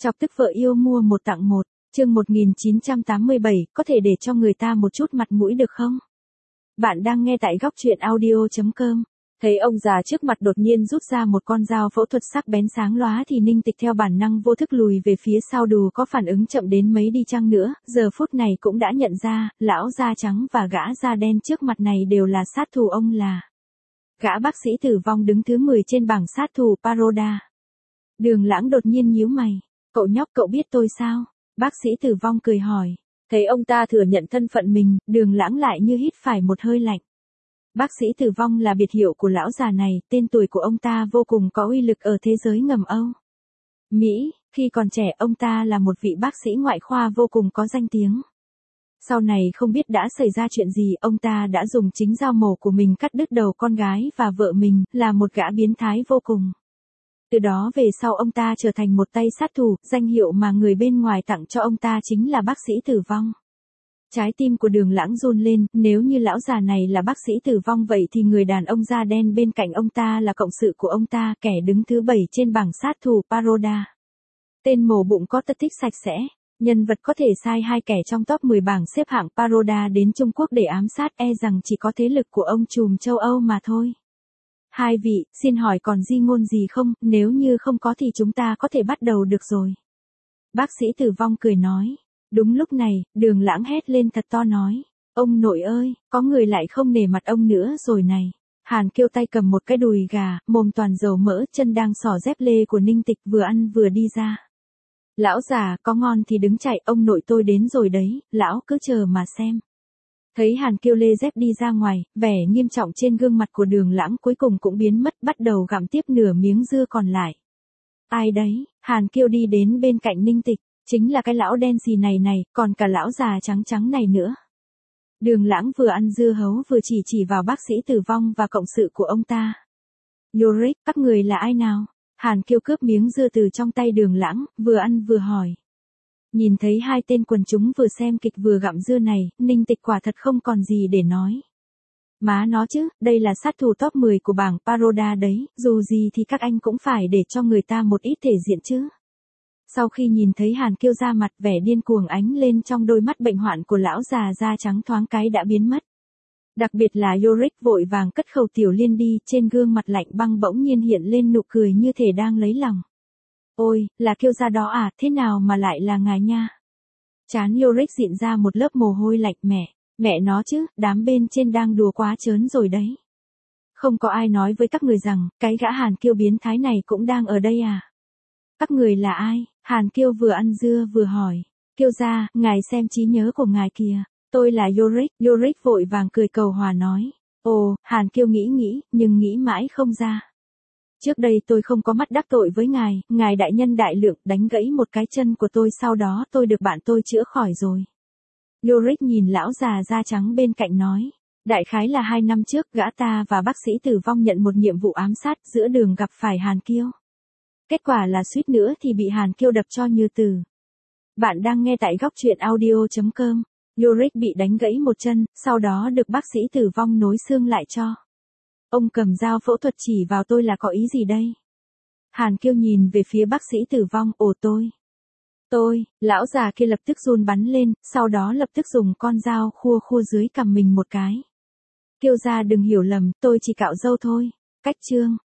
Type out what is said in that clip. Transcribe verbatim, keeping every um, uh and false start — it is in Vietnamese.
Chọc tức vợ yêu mua một tặng một, chương một nghìn chín trăm tám mươi bảy, có thể để cho người ta một chút mặt mũi được không? Bạn đang nghe tại góc truyện audio chấm com. Thấy ông già trước mặt đột nhiên rút ra một con dao phẫu thuật sắc bén sáng lóa thì Ninh Tịch theo bản năng vô thức lùi về phía sau, dù có phản ứng chậm đến mấy đi chăng nữa, giờ phút này cũng đã nhận ra, lão da trắng và gã da đen trước mặt này đều là sát thủ ông là. Gã bác sĩ tử vong đứng thứ mười trên bảng sát thủ Paroda. Đường Lãng đột nhiên nhíu mày. Cậu nhóc, cậu biết tôi sao? Bác sĩ tử vong cười hỏi. Thấy ông ta thừa nhận thân phận mình, Đường Lãng lại như hít phải một hơi lạnh. Bác sĩ tử vong là biệt hiệu của lão già này, tên tuổi của ông ta vô cùng có uy lực ở thế giới ngầm Âu Mỹ, khi còn trẻ ông ta là một vị bác sĩ ngoại khoa vô cùng có danh tiếng. Sau này không biết đã xảy ra chuyện gì, ông ta đã dùng chính dao mổ của mình cắt đứt đầu con gái và vợ mình, là một gã biến thái vô cùng. Từ đó về sau ông ta trở thành một tay sát thủ, danh hiệu mà người bên ngoài tặng cho ông ta chính là bác sĩ tử vong. Trái tim của Đường Lãng run lên, nếu như lão già này là bác sĩ tử vong vậy thì người đàn ông da đen bên cạnh ông ta là cộng sự của ông ta, kẻ đứng thứ bảy trên bảng sát thủ Paroda. Tên mổ bụng có tật thích sạch sẽ, nhân vật có thể sai hai kẻ trong top mười bảng xếp hạng Paroda đến Trung Quốc để ám sát, e rằng chỉ có thế lực của ông trùm châu Âu mà thôi. Hai vị, xin hỏi còn di ngôn gì không, nếu như không có thì chúng ta có thể bắt đầu được rồi. Bác sĩ tử vong cười nói. Đúng lúc này, Đường Lãng hét lên thật to nói. Ông nội ơi, có người lại không nể mặt ông nữa rồi này. Hàn Kiêu tay cầm một cái đùi gà, mồm toàn dầu mỡ, chân đang xỏ dép lê của Ninh Tịch, vừa ăn vừa đi ra. Lão già, có ngon thì đứng chạy, ông nội tôi đến rồi đấy, lão cứ chờ mà xem. Thấy Hàn Kiêu lê dép đi ra ngoài, vẻ nghiêm trọng trên gương mặt của Đường Lãng cuối cùng cũng biến mất, bắt đầu gặm tiếp nửa miếng dưa còn lại. Ai đấy? Hàn Kiêu đi đến bên cạnh Ninh Tịch. Chính là cái lão đen xì này này, còn cả lão già trắng trắng này nữa. Đường Lãng vừa ăn dưa hấu vừa chỉ chỉ vào bác sĩ tử vong và cộng sự của ông ta. Yorick, các người là ai nào? Hàn Kiêu cướp miếng dưa từ trong tay Đường Lãng, vừa ăn vừa hỏi. Nhìn thấy hai tên quần chúng vừa xem kịch vừa gặm dưa này, Ninh Tịch quả thật không còn gì để nói. Má nó chứ, đây là sát thủ top mười của bảng Paroda đấy, dù gì thì các anh cũng phải để cho người ta một ít thể diện chứ. Sau khi nhìn thấy Hàn Kiêu ra mặt, vẻ điên cuồng ánh lên trong đôi mắt bệnh hoạn của lão già da trắng thoáng cái đã biến mất. Đặc biệt là Yorick vội vàng cất khẩu tiểu liên đi, trên gương mặt lạnh băng bỗng nhiên hiện lên nụ cười như thể đang lấy lòng. Ôi, là Kiêu gia đó à, thế nào mà lại là ngài nha? Trán Yorick dịn ra một lớp mồ hôi lạnh. Mẹ, mẹ nó chứ, đám bên trên đang đùa quá trớn rồi đấy. Không có ai nói với các người rằng, cái gã Hàn Kiêu biến thái này cũng đang ở đây à? Các người là ai? Hàn Kiêu vừa ăn dưa vừa hỏi. Kiêu gia, ngài xem trí nhớ của ngài kìa. Tôi là Yorick. Yorick vội vàng cười cầu hòa nói. Ồ, Hàn Kiêu nghĩ nghĩ, nhưng nghĩ mãi không ra. Trước đây tôi không có mắt đắc tội với ngài, ngài đại nhân đại lượng, đánh gãy một cái chân của tôi, sau đó tôi được bạn tôi chữa khỏi rồi. Yorick nhìn lão già da trắng bên cạnh nói. Đại khái là hai năm trước, gã ta và bác sĩ tử vong nhận một nhiệm vụ ám sát, giữa đường gặp phải Hàn Kiêu. Kết quả là suýt nữa thì bị Hàn Kiêu đập cho như từ. Bạn đang nghe tại góc truyện audio chấm com. Yorick bị đánh gãy một chân, sau đó được bác sĩ tử vong nối xương lại cho. Ông cầm dao phẫu thuật chỉ vào tôi là có ý gì đây? Hàn Kiêu nhìn về phía bác sĩ tử vong, ồ tôi. Tôi, lão già kia lập tức run bắn lên, sau đó lập tức dùng con dao khua khua dưới cằm mình một cái. Kiêu gia đừng hiểu lầm, tôi chỉ cạo râu thôi. Cách chương.